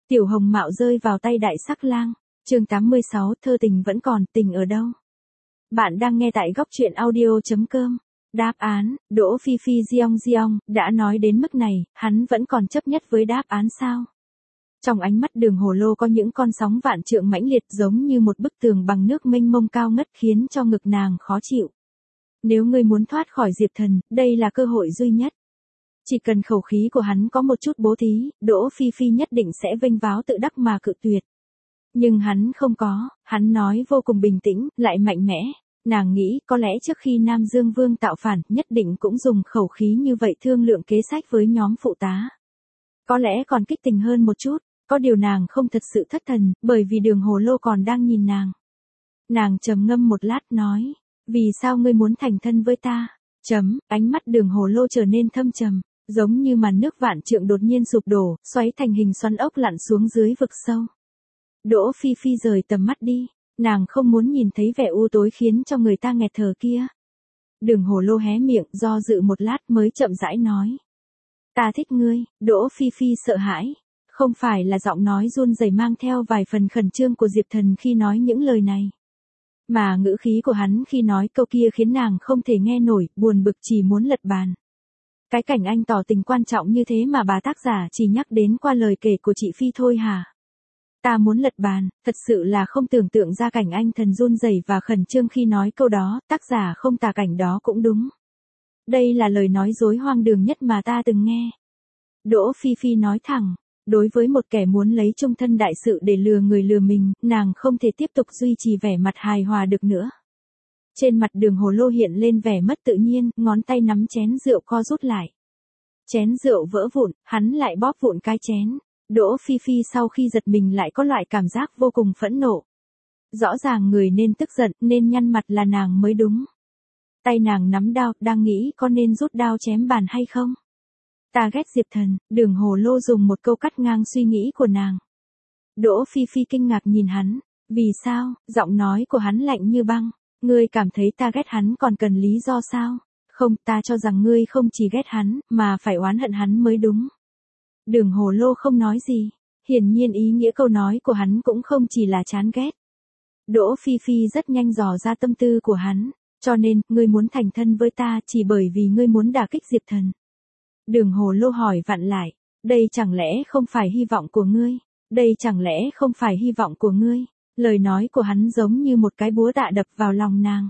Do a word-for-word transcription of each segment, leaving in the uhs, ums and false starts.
Tiểu Hồng Mạo rơi vào tay Đại Sắc Lang. Chương tám mươi sáu, thơ tình vẫn còn, tình ở đâu? Bạn đang nghe tại góc truyện audio chấm com. Đáp án, Đỗ Phi Phi Giong Giong, đã nói đến mức này, hắn vẫn còn chấp nhất với đáp án sao? Trong ánh mắt Đường Hồ Lô có những con sóng vạn trượng mãnh liệt giống như một bức tường bằng nước mênh mông cao ngất khiến cho ngực nàng khó chịu. Nếu ngươi muốn thoát khỏi Diệp Thần, đây là cơ hội duy nhất. Chỉ cần khẩu khí của hắn có một chút bố thí, Đỗ Phi Phi nhất định sẽ vênh váo tự đắc mà cự tuyệt. Nhưng hắn không có, hắn nói vô cùng bình tĩnh, lại mạnh mẽ. Nàng nghĩ có lẽ trước khi Nam Dương Vương tạo phản, nhất định cũng dùng khẩu khí như vậy thương lượng kế sách với nhóm phụ tá. Có lẽ còn kích tình hơn một chút, có điều nàng không thật sự thất thần, bởi vì Đường Hồ Lô còn đang nhìn nàng. Nàng trầm ngâm một lát nói, vì sao ngươi muốn thành thân với ta? Chấm, ánh mắt Đường Hồ Lô trở nên thâm trầm, giống như màn nước vạn trượng đột nhiên sụp đổ, xoáy thành hình xoắn ốc lặn xuống dưới vực sâu. Đỗ Phi Phi rời tầm mắt đi, nàng không muốn nhìn thấy vẻ u tối khiến cho người ta nghẹt thở kia. Đường Hồ Lô hé miệng, do dự một lát mới chậm rãi nói. Ta thích ngươi. Đỗ Phi Phi sợ hãi, không phải là giọng nói run rẩy mang theo vài phần khẩn trương của Diệp Thần khi nói những lời này. Mà ngữ khí của hắn khi nói câu kia khiến nàng không thể nghe nổi, buồn bực chỉ muốn lật bàn. Cái cảnh anh tỏ tình quan trọng như thế mà bà tác giả chỉ nhắc đến qua lời kể của chị Phi thôi hả? Ta muốn lật bàn, thật sự là không tưởng tượng ra cảnh anh thần run rẩy và khẩn trương khi nói câu đó, tác giả không tả cảnh đó cũng đúng. Đây là lời nói dối hoang đường nhất mà ta từng nghe. Đỗ Phi Phi nói thẳng, đối với một kẻ muốn lấy chung thân đại sự để lừa người lừa mình, nàng không thể tiếp tục duy trì vẻ mặt hài hòa được nữa. Trên mặt Đường Hồ Lô hiện lên vẻ mất tự nhiên, ngón tay nắm chén rượu co rút lại. Chén rượu vỡ vụn, hắn lại bóp vụn cái chén. Đỗ Phi Phi sau khi giật mình lại có loại cảm giác vô cùng phẫn nộ. Rõ ràng người nên tức giận, nên nhăn mặt là nàng mới đúng. Tay nàng nắm đao, đang nghĩ có nên rút đao chém bàn hay không. Ta ghét Diệp Thần. Đường Hồ Lô dùng một câu cắt ngang suy nghĩ của nàng. Đỗ Phi Phi kinh ngạc nhìn hắn. Vì sao? Giọng nói của hắn lạnh như băng. Ngươi cảm thấy ta ghét hắn còn cần lý do sao? Không, ta cho rằng ngươi không chỉ ghét hắn, mà phải oán hận hắn mới đúng. Đường Hồ Lô không nói gì. Hiển nhiên ý nghĩa câu nói của hắn cũng không chỉ là chán ghét. Đỗ Phi Phi rất nhanh dò ra tâm tư của hắn. Cho nên, ngươi muốn thành thân với ta chỉ bởi vì ngươi muốn đả kích Diệp Thần. Đường Hồ Lô hỏi vặn lại. Đây chẳng lẽ không phải hy vọng của ngươi? Đây chẳng lẽ không phải hy vọng của ngươi? Lời nói của hắn giống như một cái búa tạ đập vào lòng nàng.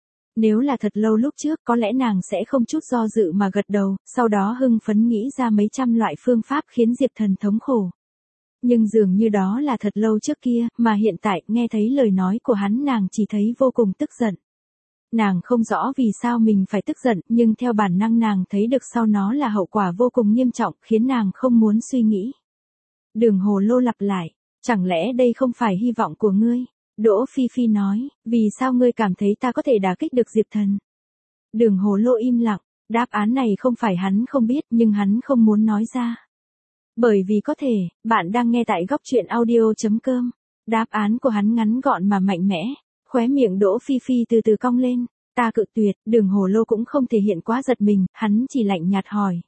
Nếu là thật lâu lúc trước có lẽ nàng sẽ không chút do dự mà gật đầu, sau đó hưng phấn nghĩ ra mấy trăm loại phương pháp khiến Diệp Thần thống khổ. Nhưng dường như đó là thật lâu trước kia, mà hiện tại nghe thấy lời nói của hắn nàng chỉ thấy vô cùng tức giận. Nàng không rõ vì sao mình phải tức giận, nhưng theo bản năng nàng thấy được sau nó là hậu quả vô cùng nghiêm trọng khiến nàng không muốn suy nghĩ. Đường Hồ Lô lặp lại, chẳng lẽ đây không phải hy vọng của ngươi? Đỗ Phi Phi nói, vì sao ngươi cảm thấy ta có thể đả kích được Diệp Thần? Đường Hồ Lô im lặng, đáp án này không phải hắn không biết nhưng hắn không muốn nói ra. Bởi vì có thể, bạn đang nghe tại góc truyện audio chấm com. Đáp án của hắn ngắn gọn mà mạnh mẽ, khóe miệng Đỗ Phi Phi từ từ cong lên, ta cự tuyệt. Đường Hồ Lô cũng không thể hiện quá giật mình, hắn chỉ lạnh nhạt hỏi.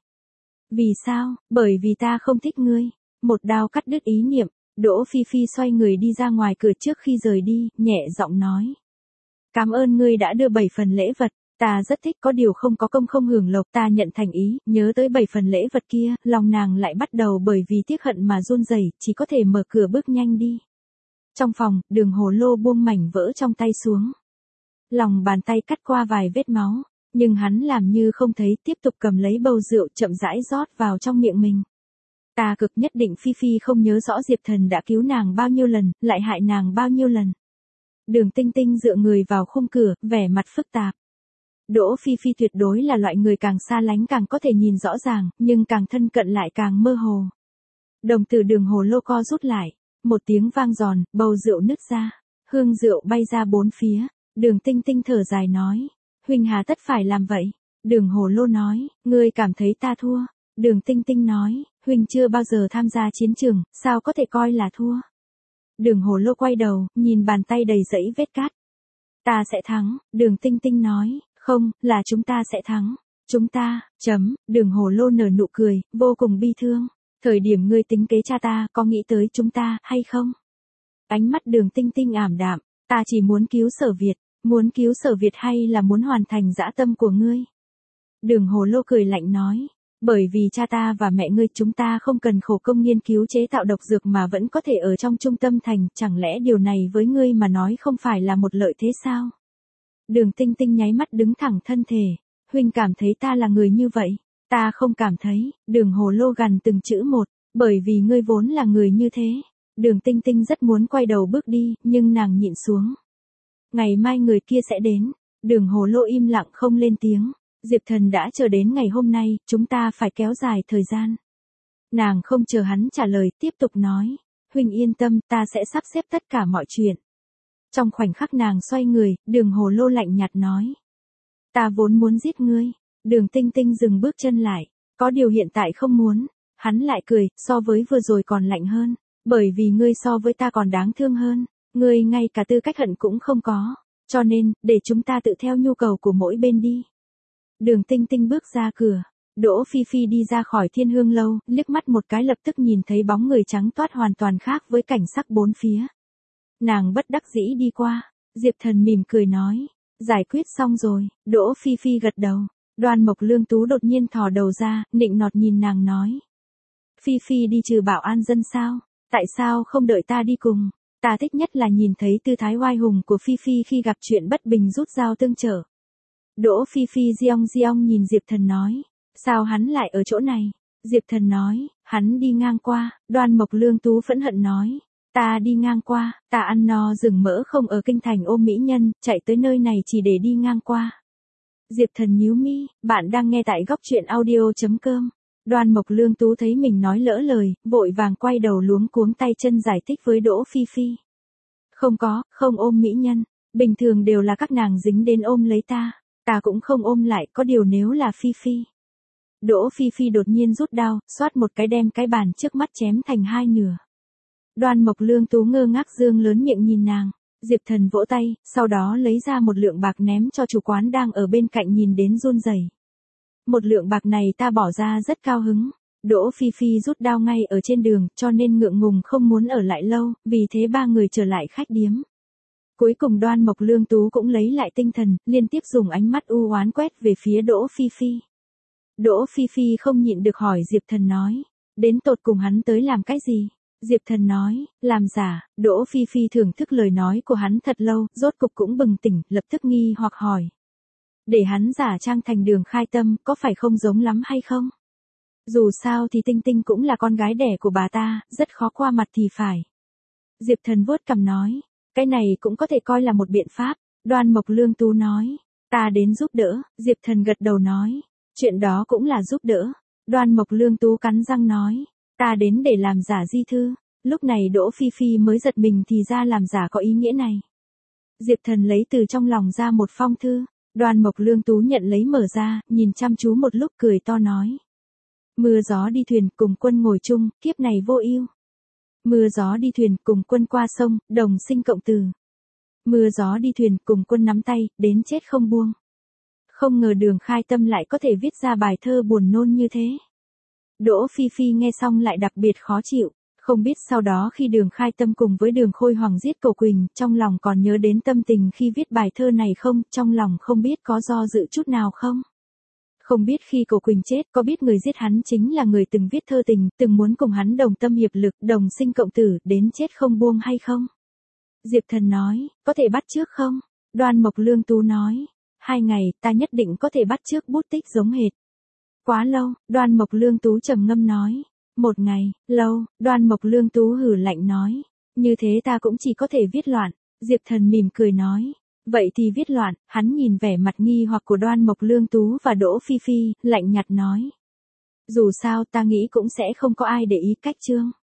Vì sao? Bởi vì ta không thích ngươi. Một đao cắt đứt ý niệm. Đỗ Phi Phi xoay người đi ra ngoài cửa trước khi rời đi, nhẹ giọng nói. Cảm ơn ngươi đã đưa bảy phần lễ vật, ta rất thích có điều không có công không hưởng lộc, ta nhận thành ý, nhớ tới bảy phần lễ vật kia, lòng nàng lại bắt đầu bởi vì tiếc hận mà run rẩy, chỉ có thể mở cửa bước nhanh đi. Trong phòng, Đường Hồ Lô buông mảnh vỡ trong tay xuống. Lòng bàn tay cắt qua vài vết máu, nhưng hắn làm như không thấy, tiếp tục cầm lấy bầu rượu chậm rãi rót vào trong miệng mình. Ta cực nhất định Phi Phi không nhớ rõ Diệp Thần đã cứu nàng bao nhiêu lần, lại hại nàng bao nhiêu lần. Đường Tinh Tinh dựa người vào khung cửa, vẻ mặt phức tạp. Đỗ Phi Phi tuyệt đối là loại người càng xa lánh càng có thể nhìn rõ ràng, nhưng càng thân cận lại càng mơ hồ. Đồng tử Đường Hồ Lô co rút lại, một tiếng vang giòn, bầu rượu nứt ra, hương rượu bay ra bốn phía. Đường Tinh Tinh thở dài nói, huynh hà tất phải làm vậy? Đường Hồ Lô nói, ngươi cảm thấy ta thua? Đường Tinh Tinh nói, huynh chưa bao giờ tham gia chiến trường, sao có thể coi là thua? Đường Hồ Lô quay đầu, nhìn bàn tay đầy dẫy vết cát. Ta sẽ thắng. Đường Tinh Tinh nói, không, là chúng ta sẽ thắng. Chúng ta, chấm. Đường Hồ Lô nở nụ cười, vô cùng bi thương. Thời điểm ngươi tính kế cha ta, có nghĩ tới chúng ta, hay không? Ánh mắt Đường Tinh Tinh ảm đạm, ta chỉ muốn cứu Sở Việt, muốn cứu Sở Việt hay là muốn hoàn thành dã tâm của ngươi? Đường Hồ Lô cười lạnh nói, bởi vì cha ta và mẹ ngươi chúng ta không cần khổ công nghiên cứu chế tạo độc dược mà vẫn có thể ở trong trung tâm thành, chẳng lẽ điều này với ngươi mà nói không phải là một lợi thế sao? Đường Tinh Tinh nháy mắt đứng thẳng thân thể, huynh cảm thấy ta là người như vậy, ta không cảm thấy. Đường Hồ Lô gằn từng chữ một, bởi vì ngươi vốn là người như thế. Đường Tinh Tinh rất muốn quay đầu bước đi, nhưng nàng nhịn xuống. Ngày mai người kia sẽ đến. Đường Hồ Lô im lặng không lên tiếng. Diệp Thần đã chờ đến ngày hôm nay, chúng ta phải kéo dài thời gian. Nàng không chờ hắn trả lời, tiếp tục nói, huynh yên tâm, ta sẽ sắp xếp tất cả mọi chuyện. Trong khoảnh khắc nàng xoay người, Đường Hồ Lô lạnh nhạt nói, ta vốn muốn giết ngươi. Đường Tinh Tinh dừng bước chân lại, có điều hiện tại không muốn. Hắn lại cười, so với vừa rồi còn lạnh hơn, bởi vì ngươi so với ta còn đáng thương hơn, ngươi ngay cả tư cách hận cũng không có, cho nên, để chúng ta tự theo nhu cầu của mỗi bên đi. Đường Tinh Tinh bước ra cửa, Đỗ Phi Phi đi ra khỏi Thiên Hương lâu, liếc mắt một cái lập tức nhìn thấy bóng người trắng toát hoàn toàn khác với cảnh sắc bốn phía. Nàng bất đắc dĩ đi qua, Diệp Thần mỉm cười nói, giải quyết xong rồi. Đỗ Phi Phi gật đầu. Đoan Mộc Lương Tú đột nhiên thò đầu ra, nịnh nọt nhìn nàng nói, Phi Phi đi trừ bảo an dân sao? Tại sao không đợi ta đi cùng? Ta thích nhất là nhìn thấy tư thái oai hùng của Phi Phi khi gặp chuyện bất bình rút dao tương trợ. Đỗ Phi Phi giong giong nhìn Diệp Thần nói, sao hắn lại ở chỗ này? Diệp Thần nói, hắn đi ngang qua. Đoan Mộc Lương Tú phẫn hận nói, ta đi ngang qua, ta ăn no rừng mỡ không ở kinh thành ôm mỹ nhân, chạy tới nơi này chỉ để đi ngang qua. Diệp Thần nhíu mi, bạn đang nghe tại góc truyện audio chấm com. Đoan Mộc Lương Tú thấy mình nói lỡ lời, vội vàng quay đầu luống cuống tay chân giải thích với Đỗ Phi Phi. Không có, không ôm mỹ nhân, bình thường đều là các nàng dính đến ôm lấy ta, ta cũng không ôm lại, có điều nếu là Phi Phi. Đỗ Phi Phi đột nhiên rút đao, xoát một cái đem cái bàn trước mắt chém thành hai nửa. Đoan Mộc Lương Tú ngơ ngác dương lớn miệng nhìn nàng. Diệp Thần vỗ tay, sau đó lấy ra một lượng bạc ném cho chủ quán đang ở bên cạnh nhìn đến run rẩy. Một lượng bạc này ta bỏ ra rất cao hứng. Đỗ Phi Phi rút đao ngay ở trên đường, cho nên ngượng ngùng không muốn ở lại lâu, vì thế ba người trở lại khách điếm. Cuối cùng Đoan Mộc Lương Tú cũng lấy lại tinh thần, liên tiếp dùng ánh mắt u oán quét về phía Đỗ Phi Phi. Đỗ Phi Phi không nhịn được hỏi Diệp Thần nói, đến tột cùng hắn tới làm cái gì? Diệp Thần nói, làm giả. Đỗ Phi Phi thưởng thức lời nói của hắn thật lâu, rốt cục cũng bừng tỉnh, lập tức nghi hoặc hỏi. Để hắn giả trang thành Đường Khai Tâm, có phải không giống lắm hay không? Dù sao thì Tinh Tinh cũng là con gái đẻ của bà ta, rất khó qua mặt thì phải. Diệp Thần vuốt cằm nói, cái này cũng có thể coi là một biện pháp. Đoan Mộc Lương Tú nói, ta đến giúp đỡ. Diệp Thần gật đầu nói, chuyện đó cũng là giúp đỡ. Đoan Mộc Lương Tú cắn răng nói, ta đến để làm giả di thư. Lúc này Đỗ Phi Phi mới giật mình thì ra làm giả có ý nghĩa này. Diệp Thần lấy từ trong lòng ra một phong thư. Đoan Mộc Lương Tú nhận lấy mở ra, nhìn chăm chú một lúc cười to nói. Mưa gió đi thuyền, cùng quân ngồi chung, kiếp này vô ưu. Mưa gió đi thuyền, cùng quân qua sông, đồng sinh cộng từ. Mưa gió đi thuyền, cùng quân nắm tay, đến chết không buông. Không ngờ Đường Khai Tâm lại có thể viết ra bài thơ buồn nôn như thế. Đỗ Phi Phi nghe xong lại đặc biệt khó chịu. Không biết sau đó khi Đường Khai Tâm cùng với Đường Khôi Hoàng giết Cổ Quỳnh, trong lòng còn nhớ đến tâm tình khi viết bài thơ này không, trong lòng không biết có do dự chút nào không. Không biết khi Cổ Quỳnh chết, có biết người giết hắn chính là người từng viết thơ tình, từng muốn cùng hắn đồng tâm hiệp lực, đồng sinh cộng tử, đến chết không buông hay không? Diệp Thần nói, có thể bắt chước không? Đoan Mộc Lương Tú nói, hai ngày, ta nhất định có thể bắt chước bút tích giống hệt. Quá lâu. Đoan Mộc Lương Tú trầm ngâm nói. Một ngày. Lâu. Đoan Mộc Lương Tú hử lạnh nói, như thế ta cũng chỉ có thể viết loạn. Diệp Thần mỉm cười nói, vậy thì viết loạn. Hắn nhìn vẻ mặt nghi hoặc của Đoan Mộc Lương Tú và Đỗ Phi Phi, lạnh nhạt nói, dù sao ta nghĩ cũng sẽ không có ai để ý cách chương.